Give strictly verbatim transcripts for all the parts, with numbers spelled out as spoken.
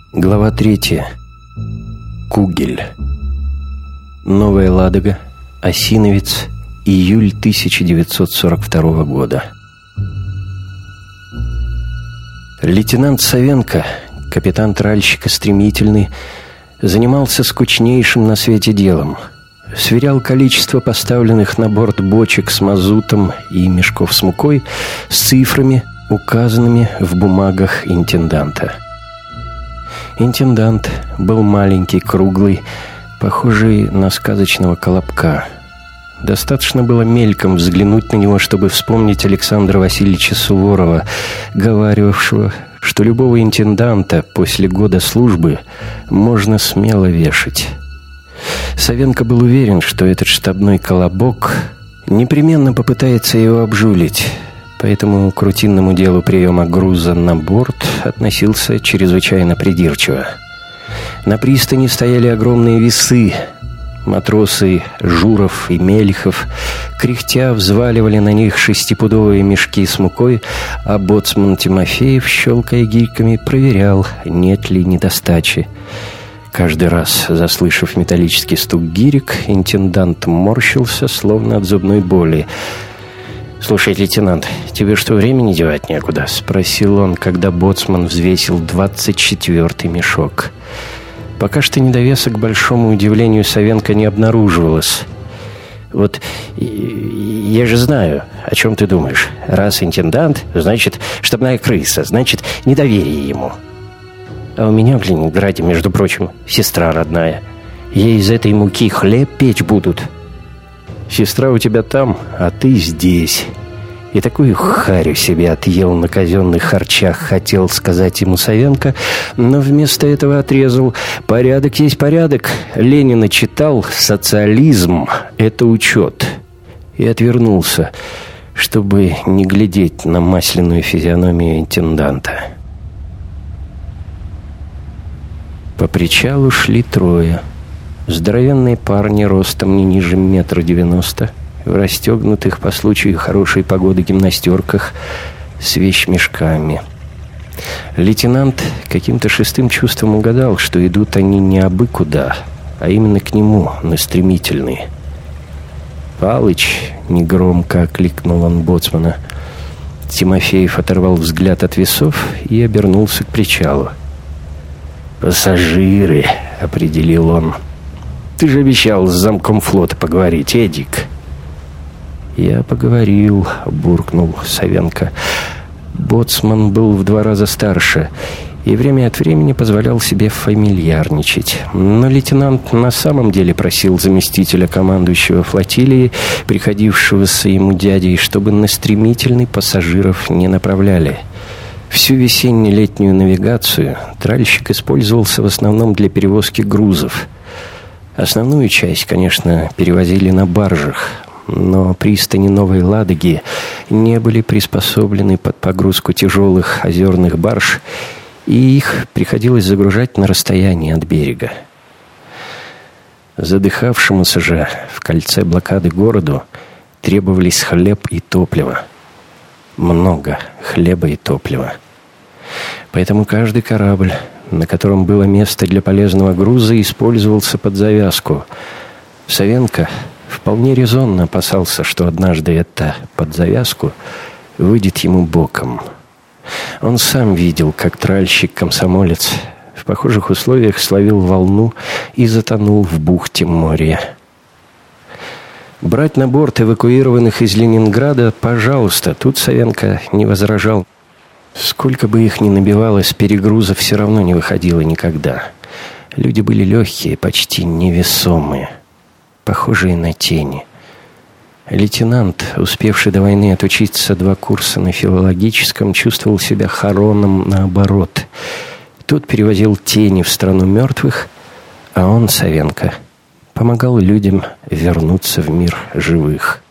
Глава третья. Кугель. Новая Ладога. Осиновец. Июль тысяча девятьсот сорок второго года. Лейтенант Савенко, капитан тральщика «Стремительный», занимался скучнейшим на свете делом. Сверял количество поставленных на борт бочек с мазутом и мешков с мукой с цифрами, указанными в бумагах интенданта. Интендант был маленький, круглый, похожий на сказочного колобка. Достаточно было мельком взглянуть на него, чтобы вспомнить Александра Васильевича Суворова, говаривавшего, что любого интенданта после года службы можно смело вешать. Савенко был уверен, что этот штабной колобок непременно попытается его обжулить, поэтому к рутинному делу приема груза на борт относился чрезвычайно придирчиво. На пристани стояли огромные весы. Матросы Журов и Мелихов, кряхтя, взваливали на них шестипудовые мешки с мукой, а боцман Тимофеев, щелкая гирьками, проверял, нет ли недостачи. Каждый раз, заслышав металлический стук гирек, интендант морщился, словно от зубной боли. «Слушай, лейтенант, тебе что, времени девать некуда?» — спросил он, когда боцман взвесил двадцать четвертый мешок. Пока что недовеса, к большому удивлению Савенко, не обнаруживалось. «Вот я же знаю, о чем ты думаешь. Раз интендант, значит, штабная крыса, значит, недоверие ему. А у меня в Ленинграде, между прочим, сестра родная. Ей из этой муки хлеб печь будут». «Сестра у тебя там, а ты здесь. И такую харю себе отъел на казенных харчах», — хотел сказать ему Савенко, но вместо этого отрезал: «Порядок есть порядок. Ленина читал, социализм — это учет». И отвернулся, чтобы не глядеть на масляную физиономию интенданта. По причалу шли трое. Здоровенные парни ростом не ниже метра девяносто, в расстегнутых по случаю хорошей погоды гимнастерках с вещмешками. Лейтенант каким-то шестым чувством угадал, что идут они не абы куда, а именно к нему, на Стремительный. «Палыч!» — негромко окликнул он боцмана. Тимофеев оторвал взгляд от весов и обернулся к причалу. «Пассажиры!» — определил он. «Ты же обещал с замком флота поговорить, Эдик». «Я поговорил», — буркнул Савенко. Боцман был в два раза старше и время от времени позволял себе фамильярничать. Но лейтенант на самом деле просил заместителя командующего флотилии, приходившегося ему дядей, чтобы на Стремительный пассажиров не направляли. Всю весенне-летнюю навигацию тральщик использовался в основном для перевозки грузов. Основную часть, конечно, перевозили на баржах, но пристани Новой Ладоги не были приспособлены под погрузку тяжелых озерных барж, и их приходилось загружать на расстоянии от берега. Задыхавшемуся же в кольце блокады городу требовались хлеб и топливо. Много хлеба и топлива. Поэтому каждый корабль, на котором было место для полезного груза, использовался под завязку. Савенко вполне резонно опасался, что однажды это под завязку выйдет ему боком. Он сам видел, как тральщик-комсомолец в похожих условиях словил волну и затонул в бухте моря. Брать на борт эвакуированных из Ленинграда, пожалуйста, тут Савенко не возражал. Сколько бы их ни набивалось, перегруза все равно не выходило никогда. Люди были легкие, почти невесомые, похожие на тени. Лейтенант, успевший до войны отучиться два курса на филологическом, чувствовал себя Хароном наоборот. Тот перевозил тени в страну мертвых, а он, Савенко, помогал людям вернуться в мир живых.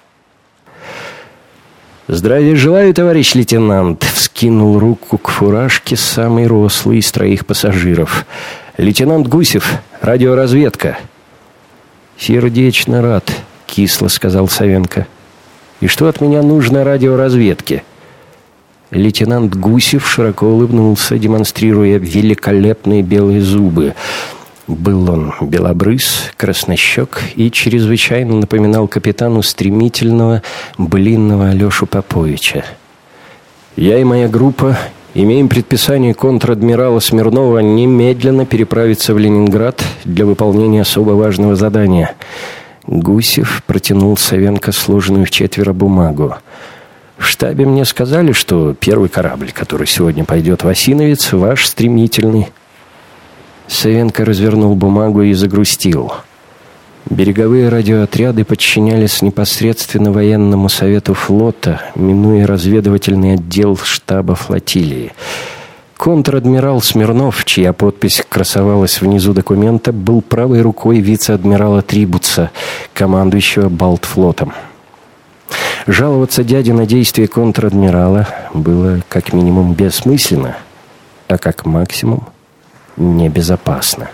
«Здравия желаю, товарищ лейтенант!» — вскинул руку к фуражке самый рослый из троих пассажиров. «Лейтенант Гусев, радиоразведка». «Сердечно рад», — кисло сказал Савенко. «И что от меня нужно радиоразведке?» лейтенант Гусев широко улыбнулся, демонстрируя великолепные белые зубы. Был он белобрыс, краснощек и чрезвычайно напоминал капитану стремительного, блинного Алешу Поповича. «Я и моя группа имеем предписание контр-адмирала Смирнова немедленно переправиться в Ленинград для выполнения особо важного задания». Гусев протянул Савенко сложенную в четверо бумагу. «В штабе мне сказали, что первый корабль, который сегодня пойдет в Осиновец, ваш стремительный». Савенко развернул бумагу и загрустил. Береговые радиоотряды подчинялись непосредственно военному совету флота, минуя разведывательный отдел штаба флотилии. Контр-адмирал Смирнов, чья подпись красовалась внизу документа, был правой рукой вице-адмирала Трибутса, командующего Балтфлотом. Жаловаться дяде на действия контр-адмирала было как минимум бессмысленно, а как максимум небезопасно.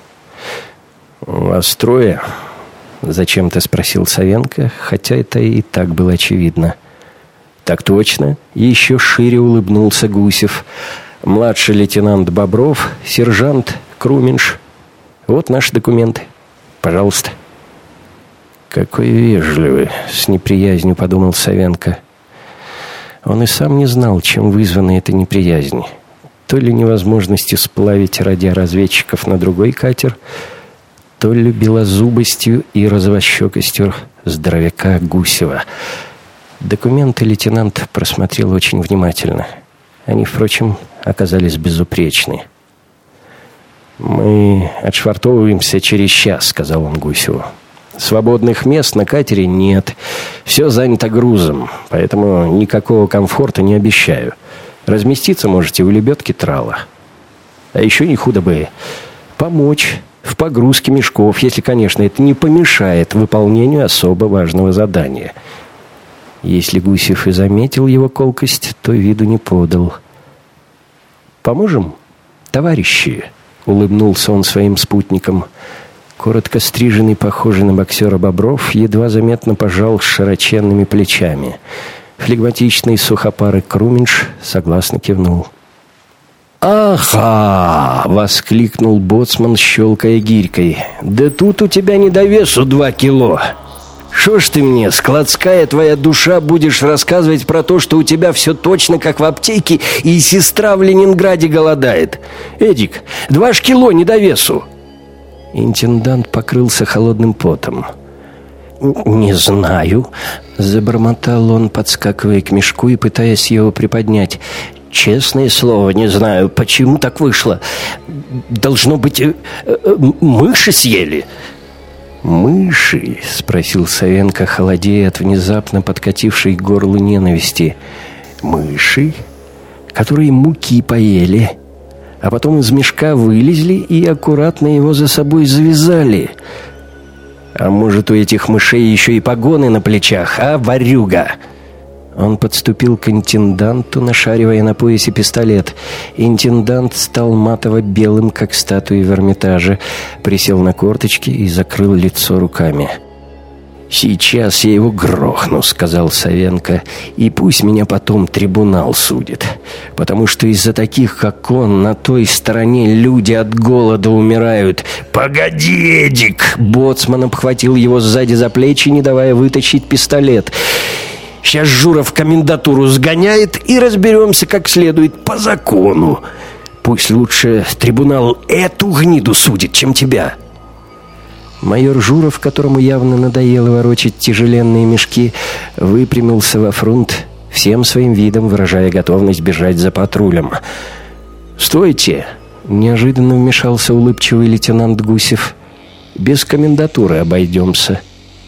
«Вас трое?» — зачем-то спросил Савенко, хотя это и так было очевидно. «Так точно!» — еще шире улыбнулся Гусев. «Младший лейтенант Бобров, сержант Круминш. Вот наши документы. Пожалуйста». «Какой вежливый!» — с неприязнью подумал Савенко. Он и сам не знал, чем вызвана эта неприязнь. То ли невозможностью сплавить радиоразведчиков на другой катер, то ли белозубостью и развощекостью здоровяка Гусева. Документы лейтенант просмотрел очень внимательно. Они, впрочем, оказались безупречны. «Мы отшвартовываемся через час», — сказал он Гусеву. «Свободных мест на катере нет. Все занято грузом, поэтому никакого комфорта не обещаю. Разместиться можете у лебедки трала. А еще не худо бы помочь в погрузке мешков, если, конечно, это не помешает выполнению особо важного задания». Если Гусев и заметил его колкость, то виду не подал. «Поможем, товарищи?» — улыбнулся он своим спутникам. Коротко стриженный, похожий на боксера Бобров, едва заметно пожал широченными плечами. Флегматичный сухопарый Круминш согласно кивнул. «Ага!» — воскликнул боцман, щелкая гирькой. «Да тут у тебя не до весу два кило! Шо ж ты мне, складская твоя душа, будешь рассказывать про то, что у тебя все точно как в аптеке и сестра в Ленинграде голодает? Эдик, два ж кило не до весу!» Интендант покрылся холодным потом. «Не знаю», — забормотал он, подскакивая к мешку и пытаясь его приподнять. «Честное слово, не знаю, почему так вышло. Должно быть, э, э, мыши съели». «Мыши?» — спросил Савенко, холодея от внезапно подкатившей к горлу ненависти. «Мыши, которые муки поели, а потом из мешка вылезли и аккуратно его за собой завязали. А может, у этих мышей еще и погоны на плечах, а, ворюга?» Он подступил к интенданту, нашаривая на поясе пистолет. Интендант стал матово-белым, как статуя в Эрмитаже, присел на корточки и закрыл лицо руками. «Сейчас я его грохну», — сказал Савенко, — «и пусть меня потом трибунал судит, потому что из-за таких, как он, на той стороне люди от голода умирают». «Погоди, Эдик!» — боцман обхватил его сзади за плечи, не давая вытащить пистолет. «Сейчас Журов комендатуру сгоняет, и разберемся как следует по закону. Пусть лучше трибунал эту гниду судит, чем тебя». Майор Журов, которому явно надоело ворочать тяжеленные мешки, выпрямился во фронт, всем своим видом выражая готовность бежать за патрулем. «Стойте!» — неожиданно вмешался улыбчивый лейтенант Гусев. «Без комендатуры обойдемся».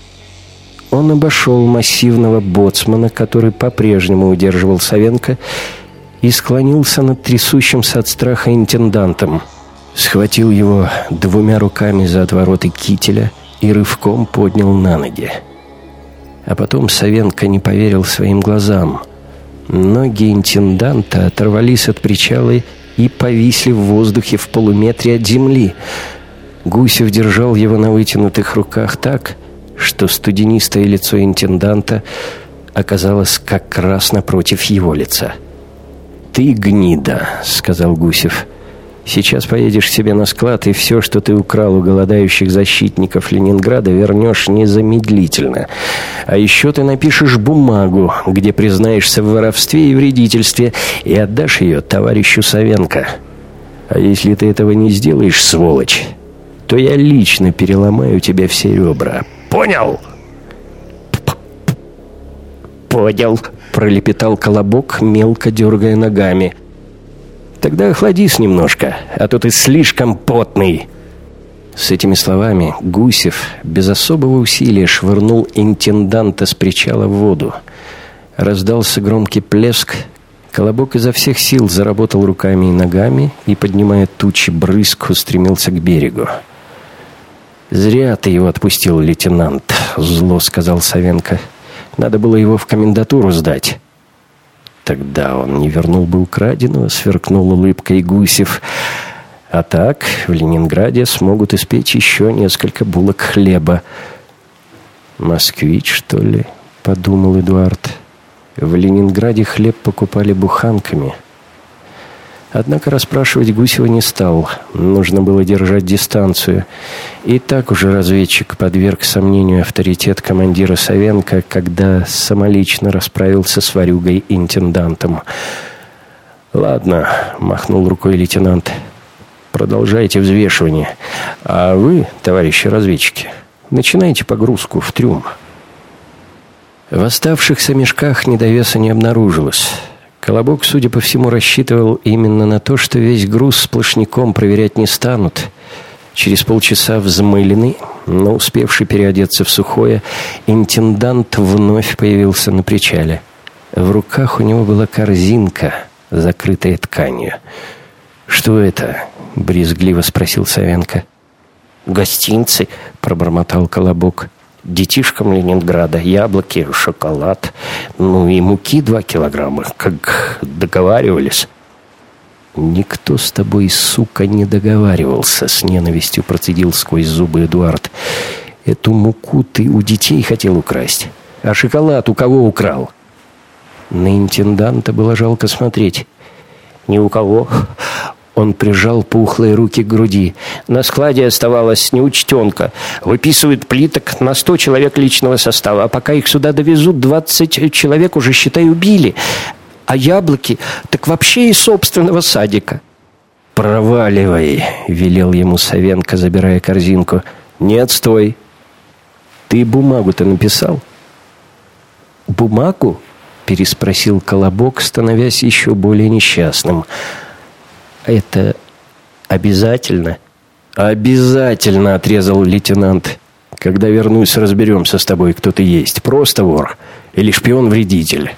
Он обошел массивного боцмана, который по-прежнему удерживал Савенко, и склонился над трясущимся от страха интендантом. Схватил его двумя руками за отвороты кителя и рывком поднял на ноги. А потом Савенко не поверил своим глазам. Ноги интенданта оторвались от причала и повисли в воздухе в полуметре от земли. Гусев держал его на вытянутых руках так, что студенистое лицо интенданта оказалось как раз напротив его лица. «Ты гнида», — сказал Гусев. «Сейчас поедешь к себе на склад, и все, что ты украл у голодающих защитников Ленинграда, вернешь незамедлительно. А еще ты напишешь бумагу, где признаешься в воровстве и вредительстве, и отдашь ее товарищу Савенко. А если ты этого не сделаешь, сволочь, то я лично переломаю тебе все ребра. Понял?» «Понял», — пролепетал Колобок, мелко дергая ногами. «Тогда охладись немножко, а то ты слишком потный». С этими словами Гусев без особого усилия швырнул интенданта с причала в воду. Раздался громкий плеск. Колобок изо всех сил заработал руками и ногами и, поднимая тучи брызг, устремился к берегу. «Зря ты его отпустил, лейтенант», — зло сказал Савенко. «Надо было его в комендатуру сдать». «Тогда он не вернул бы украденного», — сверкнул улыбкой Гусев. «А так в Ленинграде смогут испечь еще несколько булок хлеба». «Москвич, что ли?» — подумал Эдуард. В Ленинграде хлеб покупали буханками. Однако расспрашивать Гусева не стал. Нужно было держать дистанцию. И так уже разведчик подверг сомнению авторитет командира Савенко, когда самолично расправился с ворюгой-интендантом. «Ладно», — махнул рукой лейтенант, — «продолжайте взвешивание. А вы, товарищи разведчики, начинайте погрузку в трюм». В оставшихся мешках недовеса не обнаружилось. Колобок, судя по всему, рассчитывал именно на то, что весь груз сплошняком проверять не станут. Через полчаса взмыленный, но успевший переодеться в сухое, интендант вновь появился на причале. В руках у него была корзинка, закрытая тканью. «Что это?» — брезгливо спросил Савенко. «Гостинцы», — пробормотал Колобок. «Детишкам Ленинграда яблоки, шоколад, ну и муки два килограмма, как договаривались». «Никто с тобой, сука, не договаривался», — с ненавистью процедил сквозь зубы Эдуард. «Эту муку ты у детей хотел украсть, а шоколад у кого украл?» На интенданта было жалко смотреть. «Ни у кого». Он прижал пухлые руки к груди. «На складе оставалась неучтенка. Выписывают плиток на сто человек личного состава. А пока их сюда довезут, двадцать человек уже, считай, убили. А яблоки так вообще из собственного садика». «Проваливай», — велел ему Савенко, забирая корзинку. «Не отстой. Ты бумагу-то написал?» «Бумагу?» — переспросил Колобок, становясь еще более несчастным. «Это обязательно?» «Обязательно», — отрезал лейтенант. «Когда вернусь, разберемся с тобой, кто ты есть. Просто вор или шпион-вредитель».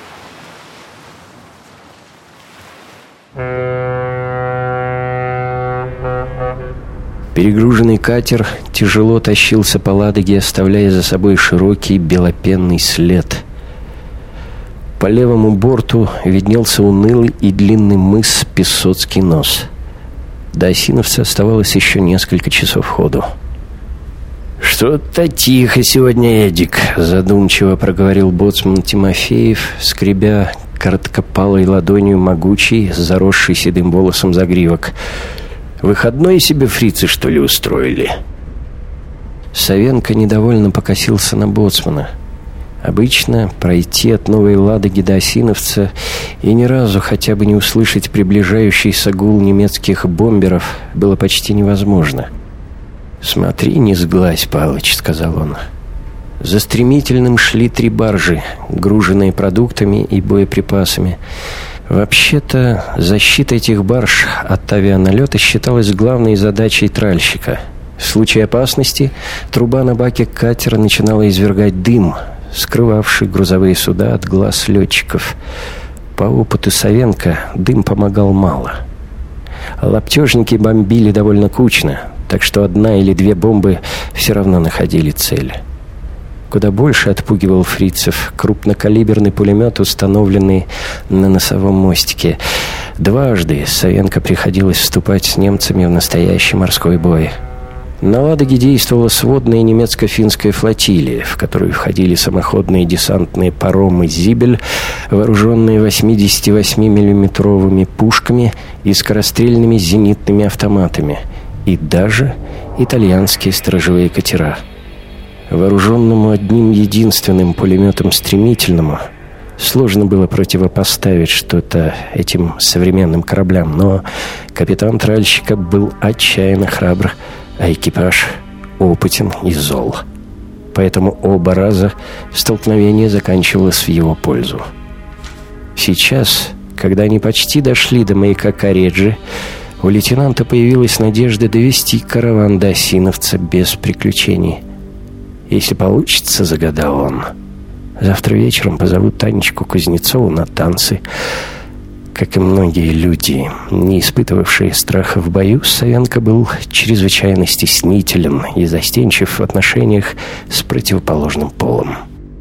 Перегруженный катер тяжело тащился по Ладоге, оставляя за собой широкий белопенный след. По левому борту виднелся унылый и длинный мыс Песоцкий нос. До Осиновца оставалось еще несколько часов ходу. «Что-то тихо сегодня, Эдик», — задумчиво проговорил боцман Тимофеев, скребя короткопалой ладонью могучий, заросший седым волосом загривок. «Выходной себе фрицы, что ли, устроили?» Савенко недовольно покосился на боцмана. Обычно пройти от Новой Ладоги до Осиновца и ни разу хотя бы не услышать приближающийся гул немецких бомберов было почти невозможно. «Смотри, не сглазь, Палыч», — сказал он. За стремительным шли три баржи, груженные продуктами и боеприпасами. Вообще-то, защита этих барж от авианалета считалась главной задачей тральщика. В случае опасности труба на баке катера начинала извергать дым, скрывавший грузовые суда от глаз летчиков. По опыту Савенко дым помогал мало. Лаптежники бомбили довольно кучно, так что одна или две бомбы все равно находили цель. Куда больше отпугивал фрицев крупнокалиберный пулемет, установленный на носовом мостике. Дважды Савенко приходилось вступать с немцами в настоящий морской бой. На Ладоге действовала сводная немецко-финская флотилия, в которую входили самоходные десантные паромы «Зибель», вооруженные восьмидесятивосьмимиллиметровыми пушками и скорострельными зенитными автоматами, и даже итальянские сторожевые катера. Вооруженному одним единственным пулеметом «Стремительному» сложно было противопоставить что-то этим современным кораблям, но капитан тральщика был отчаянно храбр, а экипаж опытен и зол. Поэтому оба раза столкновение заканчивалось в его пользу. Сейчас, когда они почти дошли до маяка Кареджи, у лейтенанта появилась надежда довести караван до Осиновца без приключений. «Если получится, — загадал он, — завтра вечером позовут Танечку Кузнецову на танцы». Как и многие люди, не испытывавшие страха в бою, Савенко был чрезвычайно стеснителен и застенчив в отношениях с противоположным полом.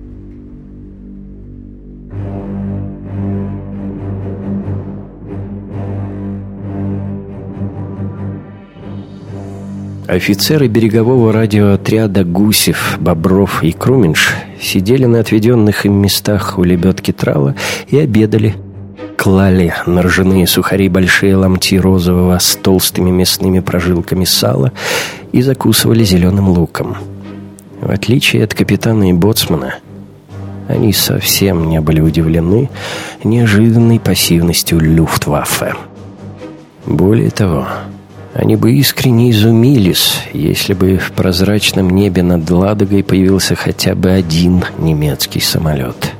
Офицеры берегового радиоотряда Гусев, Бобров и Круменш сидели на отведенных им местах у лебедки трала и обедали. Клали на ржаные сухари большие ломти розового с толстыми мясными прожилками сала и закусывали зеленым луком. В отличие от капитана и боцмана, они совсем не были удивлены неожиданной пассивностью Люфтваффе. Более того, они бы искренне изумились, если бы в прозрачном небе над Ладогой появился хотя бы один немецкий самолет.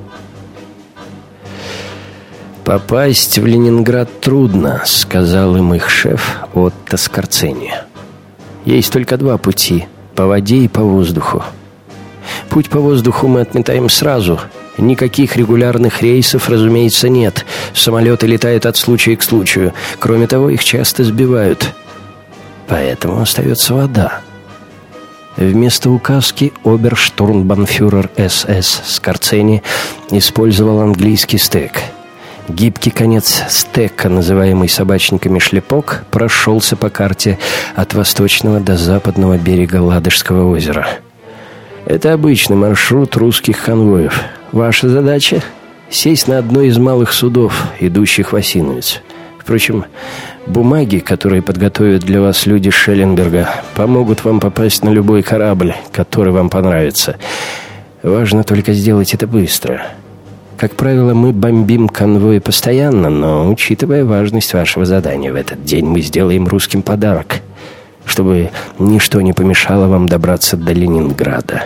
«Попасть в Ленинград трудно», — сказал им их шеф Отто Скорцени. «Есть только два пути — по воде и по воздуху. Путь по воздуху мы отметаем сразу. Никаких регулярных рейсов, разумеется, нет. Самолеты летают от случая к случаю. Кроме того, их часто сбивают. Поэтому остается вода». Вместо указки оберштурмбанфюрер СС Скорцени использовал английский стек. Гибкий конец стека, называемый собачниками шлепок, прошелся по карте от восточного до западного берега Ладожского озера. Это обычный маршрут русских конвоев. Ваша задача — сесть на одно из малых судов, идущих в Осиновец. Впрочем, бумаги, которые подготовят для вас люди Шелленберга, помогут вам попасть на любой корабль, который вам понравится. Важно только сделать это быстро. Как правило, мы бомбим конвои постоянно, но, учитывая важность вашего задания в этот день, мы сделаем русским подарок, чтобы ничто не помешало вам добраться до Ленинграда.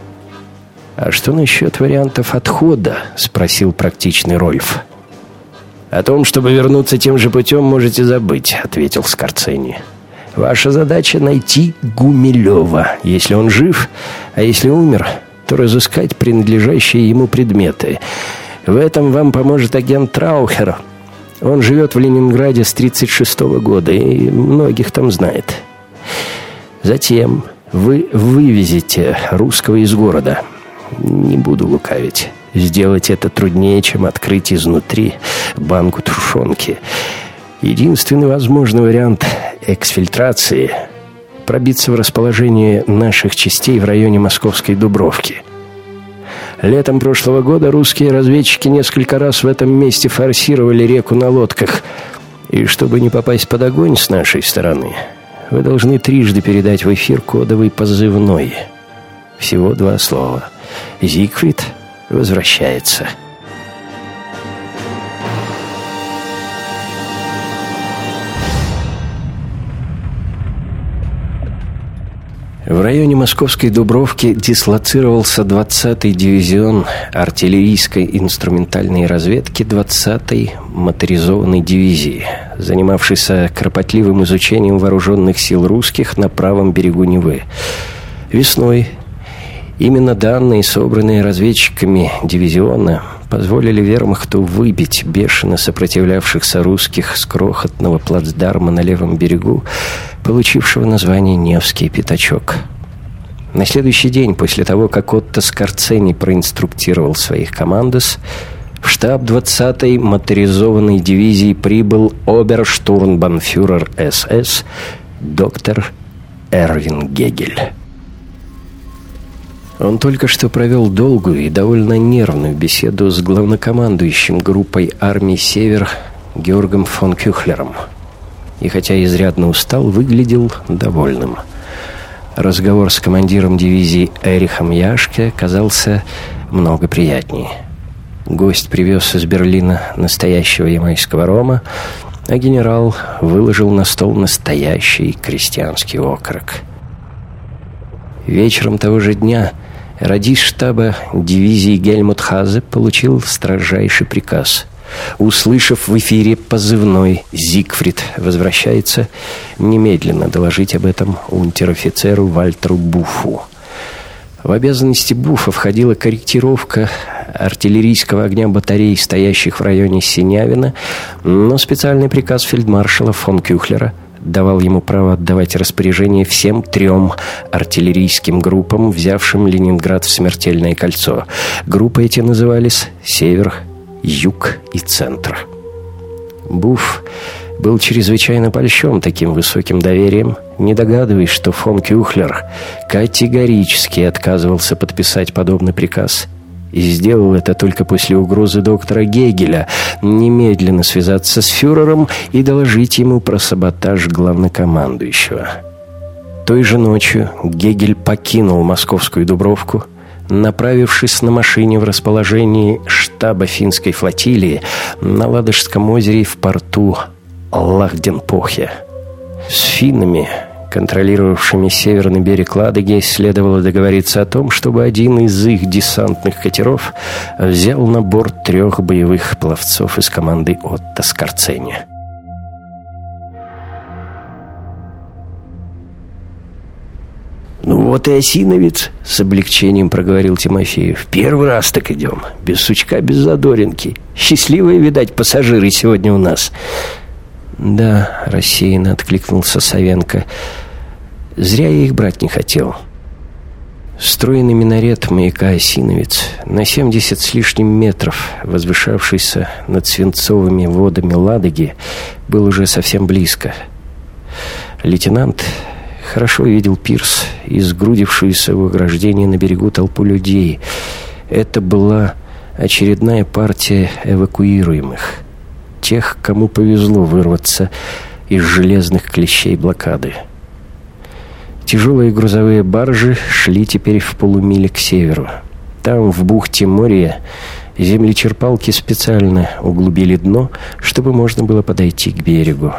«А что насчет вариантов отхода?» — спросил практичный Рольф. «О том, чтобы вернуться тем же путем, можете забыть», — ответил Скорцени. «Ваша задача — найти Гумилева, если он жив, а если умер, то разыскать принадлежащие ему предметы. В этом вам поможет агент Траухер. Он живет в Ленинграде с тридцать шестого года и многих там знает. Затем вы вывезете русского из города. Не буду лукавить. Сделать это труднее, чем открыть изнутри банку тушенки. Единственный возможный вариант эксфильтрации — пробиться в расположение наших частей в районе Московской Дубровки. Летом прошлого года русские разведчики несколько раз в этом месте форсировали реку на лодках. И чтобы не попасть под огонь с нашей стороны, вы должны трижды передать в эфир кодовый позывной. Всего два слова. «Зигфрид возвращается». В районе Московской Дубровки дислоцировался двадцатый дивизион артиллерийской инструментальной разведки двадцатой моторизованной дивизии, занимавшийся кропотливым изучением вооруженных сил русских на правом берегу Невы. Весной именно данные, собранные разведчиками дивизиона, позволили вермахту выбить бешено сопротивлявшихся русских с крохотного плацдарма на левом берегу, получившего название Невский пятачок. На следующий день, после того, как Отто Скорцени проинструктировал своих командос, в штаб двадцатой моторизованной дивизии прибыл оберштурмбанфюрер СС доктор Эрвин Гегель. Он только что провел долгую и довольно нервную беседу с главнокомандующим группой армий «Север» Георгом фон Кюхлером. И хотя изрядно устал, выглядел довольным. Разговор с командиром дивизии Эрихом Яшке казался много приятнее. Гость привез из Берлина настоящего ямайского рома, а генерал выложил на стол настоящий крестьянский окорок. Вечером того же дня радист штаба дивизии Гельмут Хазе получил строжайший приказ. Услышав в эфире позывной «Зигфрид возвращается», немедленно доложить об этом унтер-офицеру Вальтеру Буффу. В обязанности Буффа входила корректировка артиллерийского огня батарей, стоящих в районе Синявина, но специальный приказ фельдмаршала фон Кюхлера давал ему право отдавать распоряжение всем трем артиллерийским группам, взявшим Ленинград в смертельное кольцо. Группы эти назывались «Север», «Юг» и «Центр». Буфф был чрезвычайно польщен таким высоким доверием, не догадываясь, что фон Кюхлер категорически отказывался подписать подобный приказ. И сделал это только после угрозы доктора Гегеля немедленно связаться с фюрером и доложить ему про саботаж главнокомандующего. Той же ночью Гегель покинул московскую Дубровку, направившись на машине в расположении штаба финской флотилии на Ладожском озере в порту Лахденпохе. С финнами, контролировавшими северный берег Ладоги, следовало договориться о том, чтобы один из их десантных катеров взял на борт трех боевых пловцов из команды Отто Скорцени. «Ну вот и осиновец», — с облегчением проговорил Тимофеев. «Первый раз так идем. Без сучка, без задоринки. Счастливые, видать, пассажиры сегодня у нас». «Да», — рассеянно откликнулся Савенко. «Зря я их брать не хотел». Стройный минарет маяка «Осиновец», на семьдесят с лишним метров, возвышавшийся над свинцовыми водами Ладоги, был уже совсем близко. Лейтенант хорошо видел пирс и сгрудившуюся в ограждении на берегу толпу людей. Это была очередная партия эвакуируемых. Тех, кому повезло вырваться из железных клещей блокады. Тяжелые грузовые баржи шли теперь в полумиле к северу. Там, в бухте Мория, землечерпалки специально углубили дно, чтобы можно было подойти к берегу.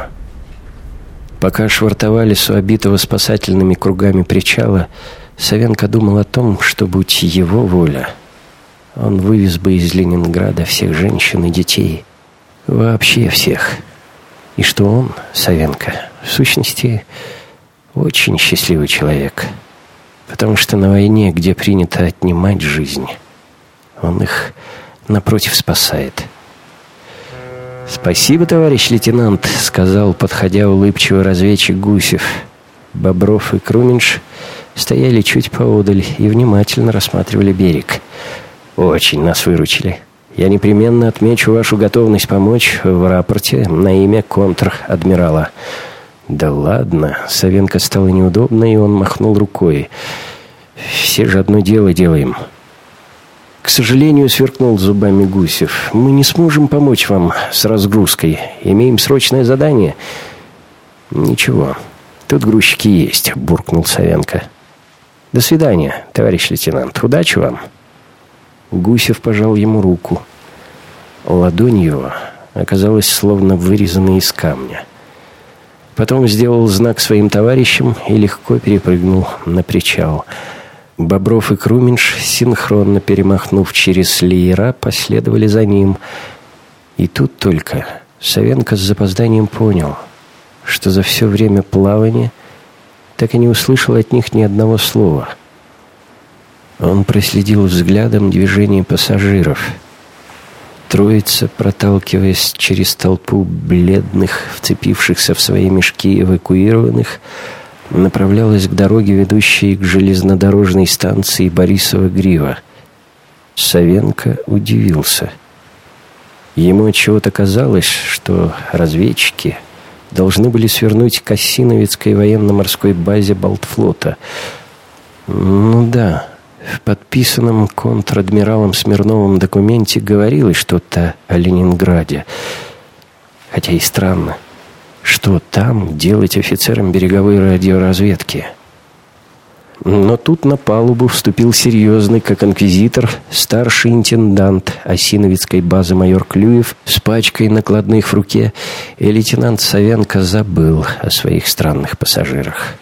Пока швартовались у обитого спасательными кругами причала, Савенко думал о том, что, будь его воля, он вывез бы из Ленинграда всех женщин и детей. Вообще всех. И что он, Савенко, в сущности, очень счастливый человек. Потому что на войне, где принято отнимать жизнь, он их, напротив, спасает. «Спасибо, товарищ лейтенант», — сказал, подходя улыбчивый разведчик Гусев. Бобров и Круминш стояли чуть поодаль и внимательно рассматривали берег. «Очень нас выручили. Я непременно отмечу вашу готовность помочь в рапорте на имя контр-адмирала». «Да ладно», — Савенко стало неудобно, и он махнул рукой. «Все же одно дело делаем». «К сожалению», — сверкнул зубами Гусев, — «мы не сможем помочь вам с разгрузкой. Имеем срочное задание». «Ничего, тут грузчики есть», — буркнул Савенко. «До свидания, товарищ лейтенант. Удачи вам». Гусев пожал ему руку. Ладонь его оказалась словно вырезанной из камня. Потом сделал знак своим товарищам и легко перепрыгнул на причал. Бобров и Круминш, синхронно перемахнув через леера, последовали за ним. И тут только Савенко с запозданием понял, что за все время плавания так и не услышал от них ни одного слова. Он проследил взглядом движение пассажиров. Троица, проталкиваясь через толпу бледных, вцепившихся в свои мешки эвакуированных, направлялась к дороге, ведущей к железнодорожной станции Борисова-Грива. Савенко удивился. Ему отчего-то казалось, что разведчики должны были свернуть к Осиновицкой военно-морской базе Балтфлота. Ну да, в подписанном контр-адмиралом Смирновым документе говорилось что-то о Ленинграде. Хотя и странно, что там делать офицерам береговой радиоразведки. Но тут на палубу вступил серьезный, как инквизитор, старший интендант Осиновицкой базы майор Клюев с пачкой накладных в руке, и лейтенант Савенко забыл о своих странных пассажирах.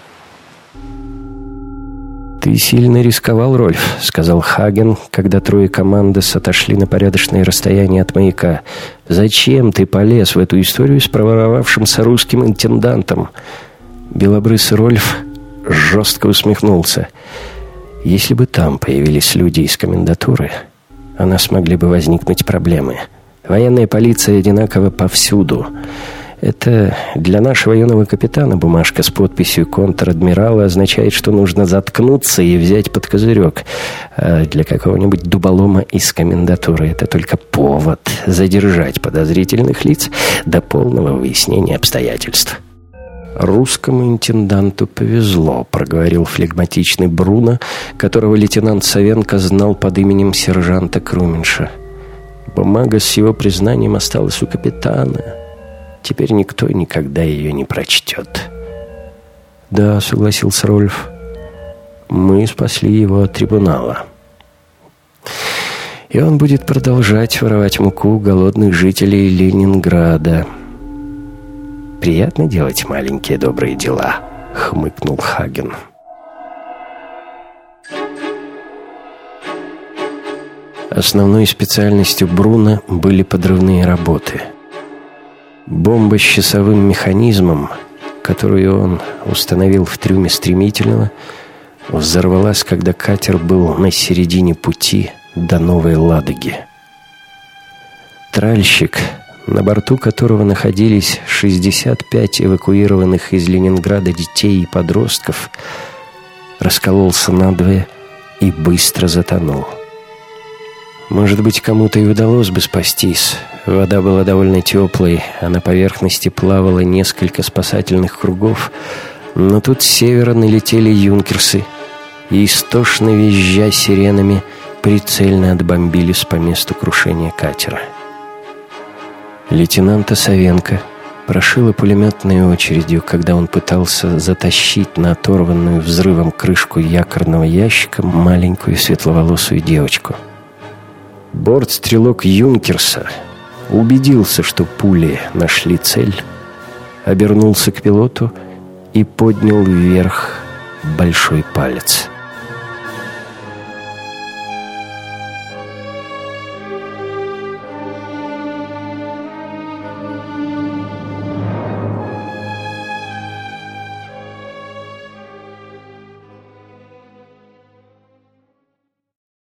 «Ты сильно рисковал, Рольф», — сказал Хаген, когда трое командос отошли на порядочное расстояние от маяка. «Зачем ты полез в эту историю с проворовавшимся русским интендантом?» Белобрысый Рольф жестко усмехнулся. «Если бы там появились люди из комендатуры, у нас могли бы возникнуть проблемы. Военная полиция одинакова повсюду. Это для нашего юного капитана бумажка с подписью контр-адмирала означает, что нужно заткнуться и взять под козырек. А для какого-нибудь дуболома из комендатуры это только повод задержать подозрительных лиц до полного выяснения обстоятельств». «Русскому интенданту повезло», — проговорил флегматичный Бруно, которого лейтенант Савенко знал под именем сержанта Круменша. «Бумага с его признанием осталась у капитана. Теперь никто никогда ее не прочтет». «Да», — согласился Рольф, — «мы спасли его от трибунала. И он будет продолжать воровать муку у голодных жителей Ленинграда». «Приятно делать маленькие добрые дела», — хмыкнул Хаген. Основной специальностью Бруно были подрывные работы. Бомба с часовым механизмом, которую он установил в трюме «Стремительного», взорвалась, когда катер был на середине пути до Новой Ладоги. Тральщик, на борту которого находились шестьдесят пять эвакуированных из Ленинграда детей и подростков, раскололся надвое и быстро затонул. Может быть, кому-то и удалось бы спастись. Вода была довольно теплой, а на поверхности плавало несколько спасательных кругов, но тут с севера налетели юнкерсы и, истошно визжа сиренами, прицельно отбомбились по месту крушения катера. Лейтенанта Савенко прошило пулеметной очередью, когда он пытался затащить на оторванную взрывом крышку якорного ящика маленькую светловолосую девочку. Бортстрелок Юнкерса убедился, что пули нашли цель, обернулся к пилоту и поднял вверх большой палец.